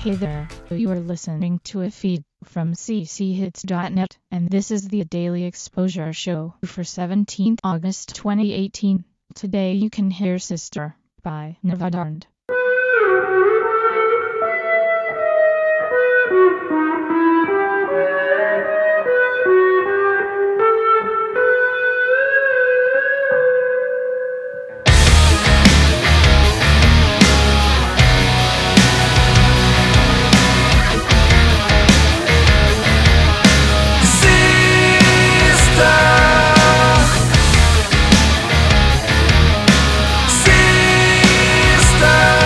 Hey there, you are listening to a feed from cchits.net, and this is the Daily Exposure Show for 17th August 2018. Today you can hear Sister by Nevadand. Sister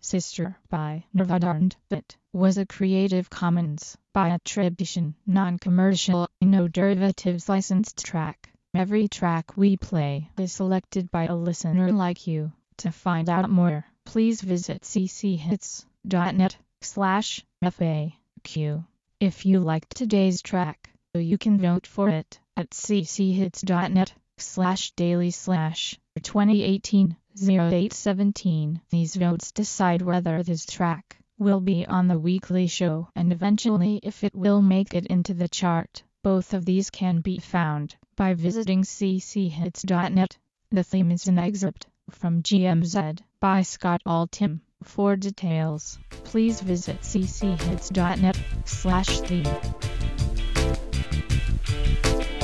Sister by Nervadarndbit was a Creative Commons by attribution, non-commercial, no derivatives licensed track. Every track we play is selected by a listener like you. To find out more, please visit cchits.net/FAQ. If you liked today's track, you can vote for it at cchits.net/daily/2018-0817. These votes decide whether this track will be on the weekly show and eventually if it will make it into the chart. Both of these can be found by visiting cchits.net. The theme is an excerpt from GMZ by Scott Altham. For details, please visit cchits.net/theme.